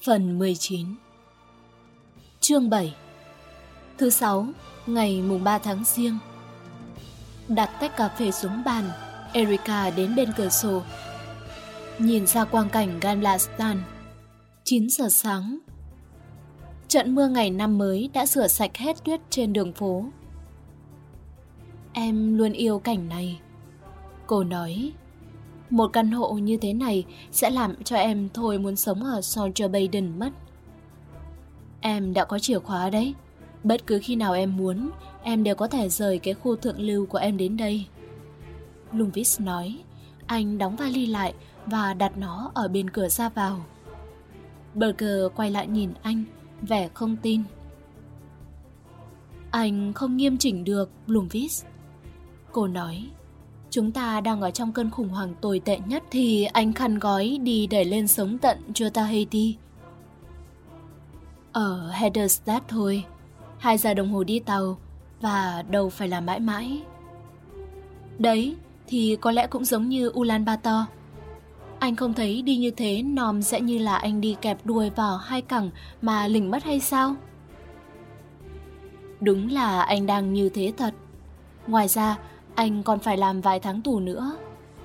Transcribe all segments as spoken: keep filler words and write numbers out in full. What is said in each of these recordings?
Phần mười chín. Chương bảy. Thứ sáu, ngày mùng ba tháng Giêng. Đặt tách cà phê xuống bàn, Erica đến bên cửa sổ, nhìn ra quang cảnh Galveston. chín giờ sáng. Trận mưa ngày năm mới đã rửa sạch hết tuyết trên đường phố. Em luôn yêu cảnh này, cô nói. Một căn hộ như thế này sẽ làm cho em thôi muốn sống ở Soldier Baden mất. Em đã có chìa khóa đấy. Bất cứ khi nào em muốn, em đều có thể rời cái khu thượng lưu của em đến đây. Lundqvist nói. Anh đóng vali lại và đặt nó ở bên cửa ra vào. Berger quay lại nhìn anh, vẻ không tin. Anh không nghiêm chỉnh được, Lundqvist, cô nói. Chúng ta đang ở trong cơn khủng hoảng tồi tệ nhất thì anh khăn gói đi đẩy lên sống tận Utah-Haiti. Ở Hederstad thôi, hai giờ đồng hồ đi tàu và đâu phải là mãi mãi. Đấy thì có lẽ cũng giống như Ulaanbaatar. Anh không thấy đi như thế Nom sẽ như là anh đi kẹp đuôi vào hai cẳng mà lỉnh mất hay sao? Đúng là anh đang như thế thật. Ngoài ra, anh còn phải làm vài tháng tù nữa.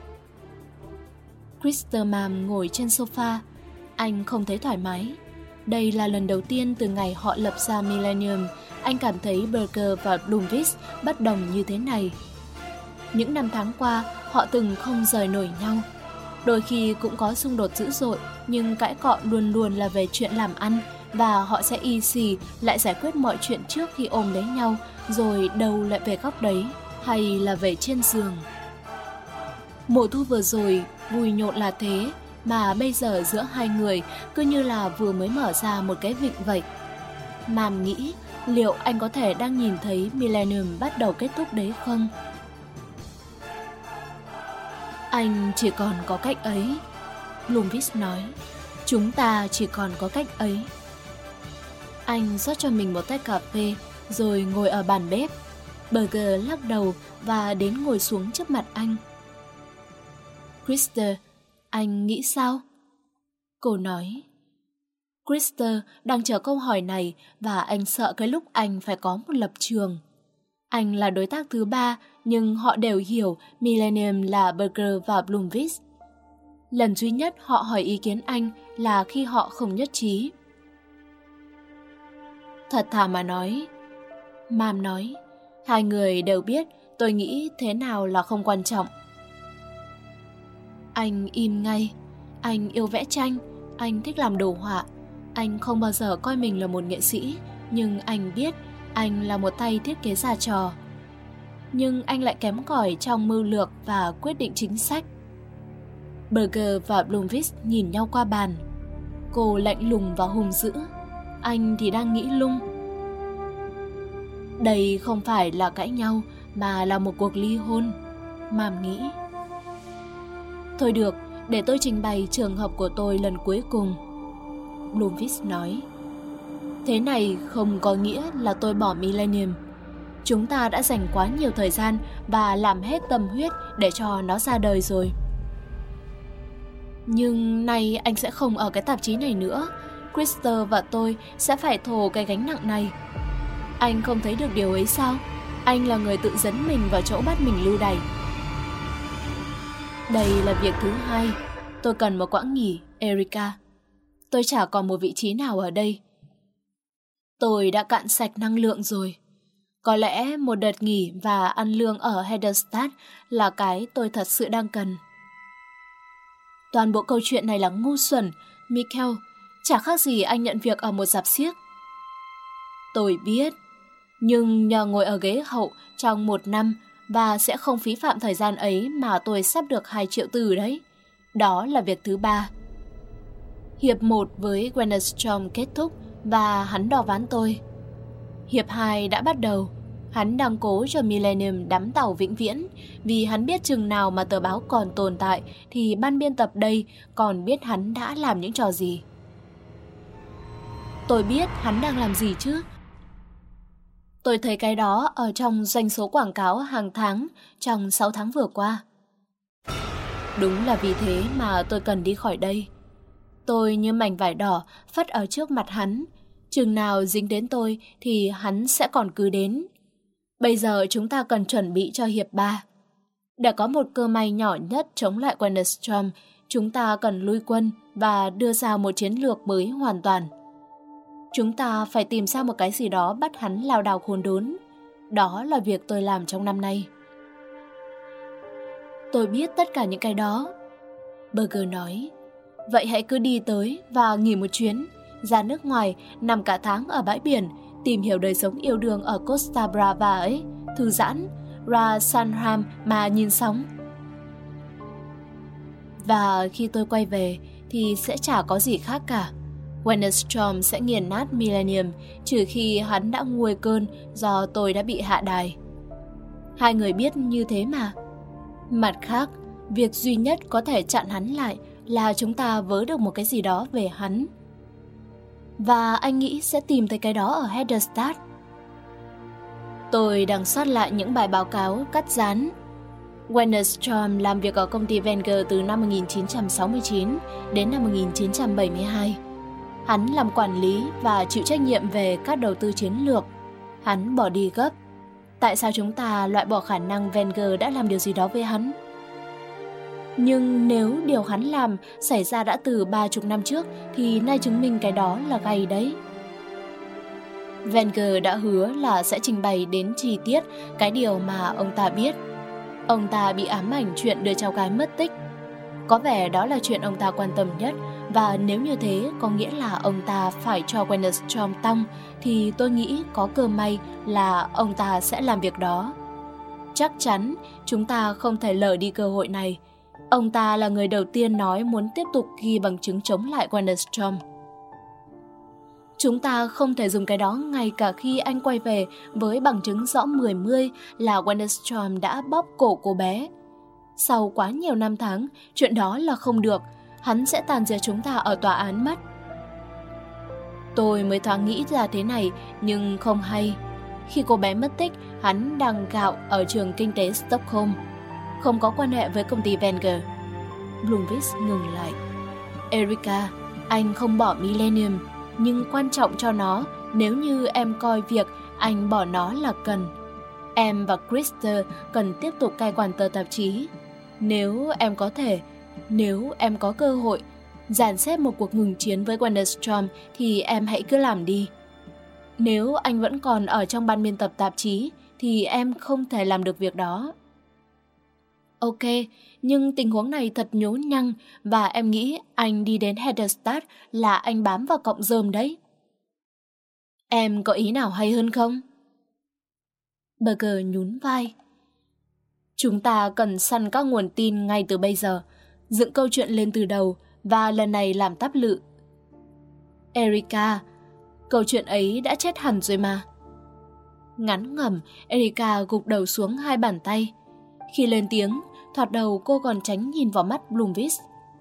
Christerman ngồi trên sofa. Anh không thấy thoải mái. Đây là lần đầu tiên từ ngày họ lập ra Millennium, anh cảm thấy Berger và Lundqvist bất đồng như thế này. Những năm tháng qua, họ từng không rời nổi nhau. Đôi khi cũng có xung đột dữ dội, nhưng cãi cọ luôn luôn là về chuyện làm ăn, và họ sẽ y xì lại giải quyết mọi chuyện trước khi ôm lấy nhau, rồi đâu lại về góc đấy, hay là về trên giường. Mùa thu vừa rồi, vui nhộn là thế, mà bây giờ giữa hai người cứ như là vừa mới mở ra một cái vịnh vậy. Mam nghĩ liệu anh có thể đang nhìn thấy Millennium bắt đầu kết thúc đấy không? Anh chỉ còn có cách ấy, Lundqvist nói. Chúng ta chỉ còn có cách ấy. Anh rót cho mình một tách cà phê rồi ngồi ở bàn bếp. Berger lắc đầu và đến ngồi xuống trước mặt anh. Christer, anh nghĩ sao? Cô nói. Christer đang chờ câu hỏi này và anh sợ cái lúc anh phải có một lập trường. Anh là đối tác thứ ba, nhưng họ đều hiểu Millennium là Berger và Lundqvist. Lần duy nhất họ hỏi ý kiến anh là khi họ không nhất trí. Thật thà mà nói, Mam nói, hai người đều biết tôi nghĩ thế nào là không quan trọng. Anh im ngay. Anh yêu vẽ tranh, anh thích làm đồ họa. Anh không bao giờ coi mình là một nghệ sĩ, nhưng anh biết anh là một tay thiết kế ra trò. Nhưng anh lại kém cỏi trong mưu lược và quyết định chính sách. Berger và Lundqvist nhìn nhau qua bàn. Cô lạnh lùng và hung dữ. Anh thì đang nghĩ lung. Đây không phải là cãi nhau, mà là một cuộc ly hôn, Mam nghĩ. Thôi được, để tôi trình bày trường hợp của tôi lần cuối cùng, Lundqvist nói. Thế này không có nghĩa là tôi bỏ Millennium. Chúng ta đã dành quá nhiều thời gian và làm hết tâm huyết để cho nó ra đời rồi. Nhưng nay anh sẽ không ở cái tạp chí này nữa. Christer và tôi sẽ phải thồ cái gánh nặng này. Anh không thấy được điều ấy sao? Anh là người tự dẫn mình vào chỗ bắt mình lưu đày. Đây là việc thứ hai. Tôi cần một quãng nghỉ, Erica. Tôi chả còn một vị trí nào ở đây. Tôi đã cạn sạch năng lượng rồi. Có lẽ một đợt nghỉ và ăn lương ở Hederstad là cái tôi thật sự đang cần. Toàn bộ câu chuyện này là ngu xuẩn, Michael. Chả khác gì anh nhận việc ở một rạp xiếc. Tôi biết. Nhưng nhờ ngồi ở ghế hậu trong một năm và sẽ không phí phạm thời gian ấy mà tôi sắp được hai triệu từ đấy. Đó là việc thứ ba. Hiệp một với Wennerstrom kết thúc và hắn đò ván tôi. Hiệp hai đã bắt đầu. Hắn đang cố cho Millennium đắm tàu vĩnh viễn, vì hắn biết chừng nào mà tờ báo còn tồn tại thì ban biên tập đây còn biết hắn đã làm những trò gì. Tôi biết hắn đang làm gì chứ. Tôi thấy cái đó ở trong doanh số quảng cáo hàng tháng trong sáu tháng vừa qua. Đúng là vì thế mà tôi cần đi khỏi đây. Tôi như mảnh vải đỏ phất ở trước mặt hắn. Chừng nào dính đến tôi thì hắn sẽ còn cứ đến. Bây giờ chúng ta cần chuẩn bị cho hiệp ba. Để có một cơ may nhỏ nhất chống lại Wennerstrom, chúng ta cần lui quân và đưa ra một chiến lược mới hoàn toàn. Chúng ta phải tìm ra một cái gì đó bắt hắn lao đao khốn đốn. Đó là việc tôi làm trong năm nay. Tôi biết tất cả những cái đó, Berger nói. Vậy hãy cứ đi tới và nghỉ một chuyến, ra nước ngoài, nằm cả tháng ở bãi biển, tìm hiểu đời sống yêu đương ở Costa Brava ấy, thư giãn, ra Sanham mà nhìn sóng. Và khi tôi quay về thì sẽ chả có gì khác cả. Wennerstrom sẽ nghiền nát Millennium, trừ khi hắn đã nguôi cơn do tôi đã bị hạ đài. Hai người biết như thế mà. Mặt khác, việc duy nhất có thể chặn hắn lại là chúng ta vớ được một cái gì đó về hắn. Và anh nghĩ sẽ tìm thấy cái đó ở Hederstad. Tôi đang soát lại những bài báo cáo cắt dán. Wennerstrom làm việc ở công ty Wenger từ năm một nghìn chín trăm sáu mươi chín đến năm một nghìn chín trăm bảy mươi hai. Hắn làm quản lý và chịu trách nhiệm về các đầu tư chiến lược. Hắn bỏ đi gấp. Tại sao chúng ta loại bỏ khả năng Wenger đã làm điều gì đó với hắn? Nhưng nếu điều hắn làm xảy ra đã từ ba chục năm trước thì nay chứng minh cái đó là gay đấy. Wenger đã hứa là sẽ trình bày đến chi tiết cái điều mà ông ta biết. Ông ta bị ám ảnh chuyện đứa cháu gái mất tích. Có vẻ đó là chuyện ông ta quan tâm nhất, và nếu như thế có nghĩa là ông ta phải cho Wennerstrom tong, thì tôi nghĩ có cơ may là ông ta sẽ làm việc đó. Chắc chắn chúng ta không thể lỡ đi cơ hội này. Ông ta là người đầu tiên nói muốn tiếp tục ghi bằng chứng chống lại Wennerstrom. Chúng ta không thể dùng cái đó ngay cả khi anh quay về với bằng chứng rõ mười mươi là Wennerstrom đã bóp cổ cô bé. Sau quá nhiều năm tháng, chuyện đó là không được. Hắn sẽ tàn diệt chúng ta ở tòa án mất. Tôi mới thoáng nghĩ ra thế này, nhưng không hay. Khi cô bé mất tích, hắn đang gạo ở trường kinh tế Stockholm, không có quan hệ với công ty Wenger. Blomqvist ngừng lại. Erika, anh không bỏ Millennium, nhưng quan trọng cho nó nếu như em coi việc anh bỏ nó là cần. Em và Krister cần tiếp tục cai quản tờ tạp chí. Nếu em có thể, nếu em có cơ hội dàn xếp một cuộc ngừng chiến với Wennerstrom thì em hãy cứ làm đi. Nếu anh vẫn còn ở trong ban biên tập tạp chí thì em không thể làm được việc đó. Ok, nhưng tình huống này thật nhố nhăng và em nghĩ anh đi đến Hederstad là anh bám vào cọng rơm đấy. Em có ý nào hay hơn không? Berger nhún vai. Chúng ta cần săn các nguồn tin ngay từ bây giờ, dựng câu chuyện lên từ đầu và lần này làm táp lự. Erika, câu chuyện ấy đã chết hẳn rồi mà. Ngắn ngẩm, Erika gục đầu xuống hai bàn tay. Khi lên tiếng, thoạt đầu cô còn tránh nhìn vào mắt Blomqvist.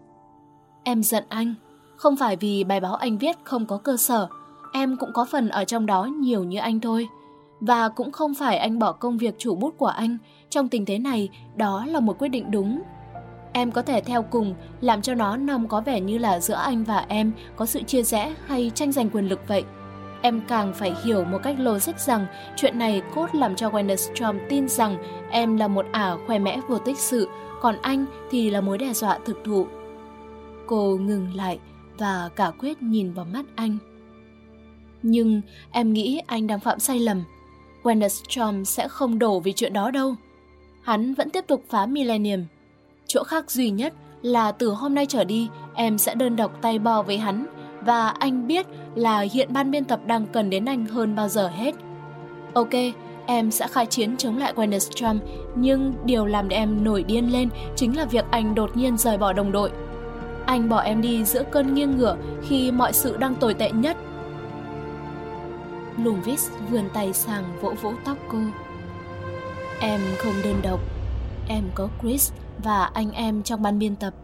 Em giận anh, không phải vì bài báo anh viết không có cơ sở, em cũng có phần ở trong đó nhiều như anh thôi. Và cũng không phải anh bỏ công việc chủ bút của anh, trong tình thế này đó là một quyết định đúng. Em có thể theo cùng, làm cho nó nông có vẻ như là giữa anh và em có sự chia rẽ hay tranh giành quyền lực vậy. Em càng phải hiểu một cách logic rằng chuyện này cốt làm cho Wennerstrom tin rằng em là một ả khoe mẽ vô tích sự, còn anh thì là mối đe dọa thực thụ. Cô ngừng lại và cả quyết nhìn vào mắt anh. Nhưng em nghĩ anh đang phạm sai lầm. Wennerstrom sẽ không đổ vì chuyện đó đâu. Hắn vẫn tiếp tục phá Millennium. Chỗ khác duy nhất là từ hôm nay trở đi em sẽ đơn độc tay bo với hắn, và anh biết là hiện ban biên tập đang cần đến anh hơn bao giờ hết. Ok, em sẽ khai chiến chống lại Wennerstrom, nhưng điều làm để em nổi điên lên chính là việc anh đột nhiên rời bỏ đồng đội. Anh bỏ em đi giữa cơn nghiêng ngửa khi mọi sự đang tồi tệ nhất. Blomqvist vươn tay sang vỗ vỗ tóc cô. Em không đơn độc, em có Chris và anh em trong ban biên tập.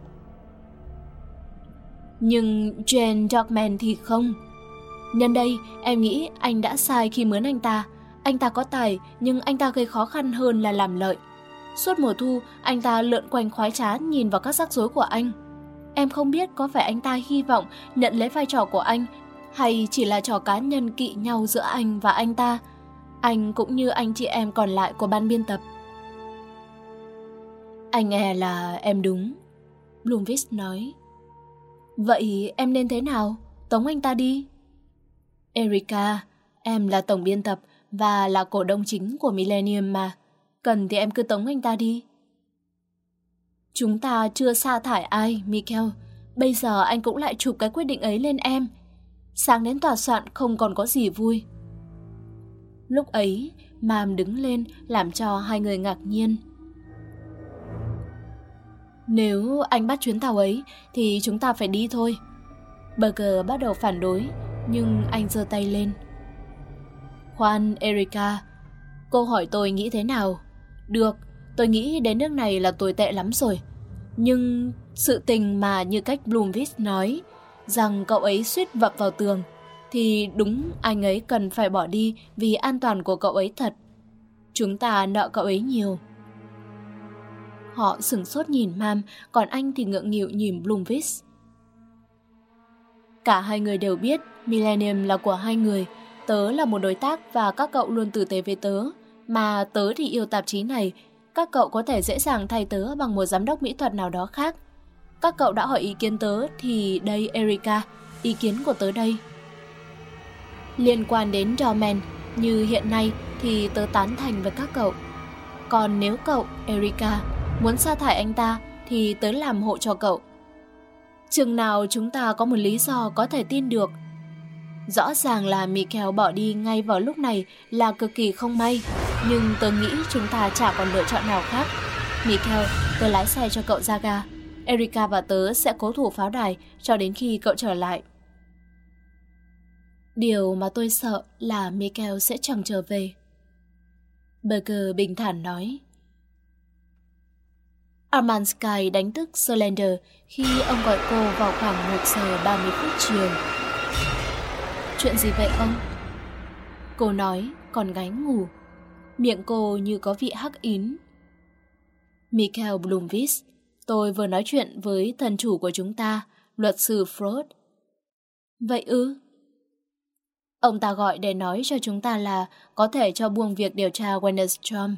Nhưng Jane Dogman thì không. Nhân đây, em nghĩ anh đã sai khi mướn anh ta. Anh ta có tài, nhưng anh ta gây khó khăn hơn là làm lợi. Suốt mùa thu, anh ta lượn quanh khoái trá nhìn vào các rắc rối của anh. Em không biết có phải anh ta hy vọng nhận lấy vai trò của anh, hay chỉ là trò cá nhân kỵ nhau giữa anh và anh ta, anh cũng như anh chị em còn lại của ban biên tập. Anh e là em đúng, Blomqvist nói. Vậy em nên thế nào? Tống anh ta đi. Erika, em là tổng biên tập và là cổ đông chính của Millennium mà. Cần thì em cứ tống anh ta đi. Chúng ta chưa sa thải ai, Michael. Bây giờ anh cũng lại chụp cái quyết định ấy lên em. Sáng đến tòa soạn không còn có gì vui. Lúc ấy, Mam đứng lên làm cho hai người ngạc nhiên. Nếu anh bắt chuyến tàu ấy thì chúng ta phải đi thôi. Berger bắt đầu phản đối, nhưng anh giơ tay lên. Khoan, Erika, cô hỏi tôi nghĩ thế nào? Được, tôi nghĩ đến nước này là tồi tệ lắm rồi. Nhưng sự tình mà như cách Blomqvist nói, rằng cậu ấy suýt vấp vào tường, thì đúng anh ấy cần phải bỏ đi vì an toàn của cậu ấy thật. Chúng ta nợ cậu ấy nhiều. Họ sửng sốt nhìn Mam, còn anh thì ngượng nghịu nhìn Blomqvist. Cả hai người đều biết Millennium là của hai người. Tớ là một đối tác và các cậu luôn tử tế với tớ. Mà tớ thì yêu tạp chí này. Các cậu có thể dễ dàng thay tớ bằng một giám đốc mỹ thuật nào đó khác. Các cậu đã hỏi ý kiến tớ thì đây Erika, ý kiến của tớ đây. Liên quan đến Dorman, như hiện nay thì tớ tán thành với các cậu. Còn nếu cậu, Erika, muốn sa thải anh ta thì tớ làm hộ cho cậu. Chừng nào chúng ta có một lý do có thể tin được. Rõ ràng là Michael bỏ đi ngay vào lúc này là cực kỳ không may, nhưng tớ nghĩ chúng ta chả còn lựa chọn nào khác. Michael, tớ lái xe cho cậu ra ga. Erika và tớ sẽ cố thủ pháo đài cho đến khi cậu trở lại. Điều mà tôi sợ là Michael sẽ chẳng trở về. Berger bình thản nói. Armand Sky đánh thức Solander khi ông gọi cô vào khoảng một giờ ba mươi phút chiều. Chuyện gì vậy ông? Cô nói, còn gái ngủ. Miệng cô như có vị hắc ín. Michael Blomqvist, tôi vừa nói chuyện với thần chủ của chúng ta, luật sư Freud. Vậy ư? Ông ta gọi để nói cho chúng ta là có thể cho buông việc điều tra Wennerstrom.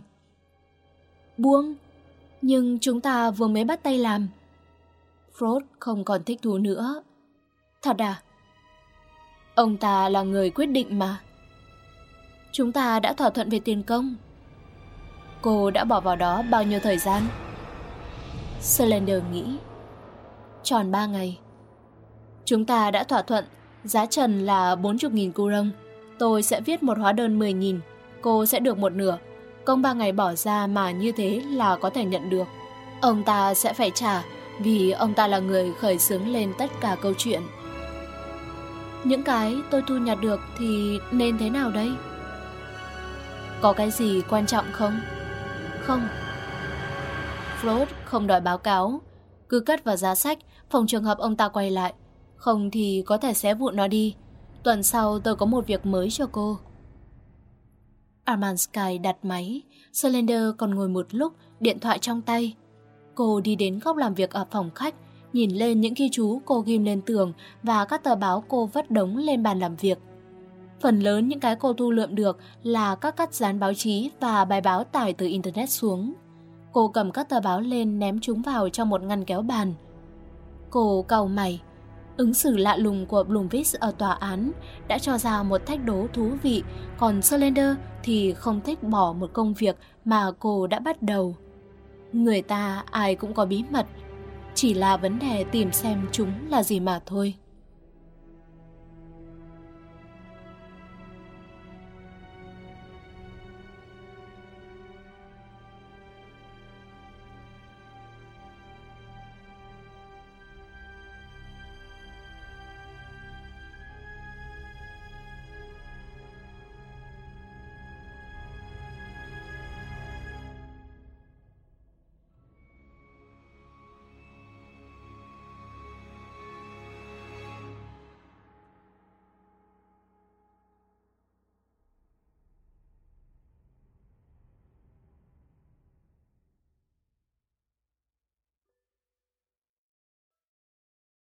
Buông? Nhưng chúng ta vừa mới bắt tay làm. Freud không còn thích thú nữa. Thật à? Ông ta là người quyết định mà. Chúng ta đã thỏa thuận về tiền công. Cô đã bỏ vào đó bao nhiêu thời gian? Solander nghĩ. Tròn ba ngày. Chúng ta đã thỏa thuận giá trần là bốn mươi nghìn kurong. Tôi sẽ viết một hóa đơn mười nghìn. Cô sẽ được một nửa. Công ba ngày bỏ ra mà như thế là có thể nhận được. Ông ta sẽ phải trả vì ông ta là người khởi xướng lên tất cả câu chuyện. Những cái tôi thu nhặt được thì nên thế nào đây? Có cái gì quan trọng không? Không. Freud không đòi báo cáo. Cứ cất vào giá sách, phòng trường hợp ông ta quay lại. Không thì có thể xé vụn nó đi. Tuần sau tôi có một việc mới cho cô. Armand Sky đặt máy. Solander còn ngồi một lúc, điện thoại trong tay. Cô đi đến góc làm việc ở phòng khách, nhìn lên những ghi chú cô ghim lên tường và các tờ báo cô vất đống lên bàn làm việc. Phần lớn những cái cô thu lượm được là các cắt dán báo chí và bài báo tải từ Internet xuống. Cô cầm các tờ báo lên ném chúng vào trong một ngăn kéo bàn. Cô cau mày. Ứng xử lạ lùng của Blomqvist ở tòa án đã cho ra một thách đố thú vị, còn Solander thì không thích bỏ một công việc mà cô đã bắt đầu. Người ta ai cũng có bí mật, chỉ là vấn đề tìm xem chúng là gì mà thôi.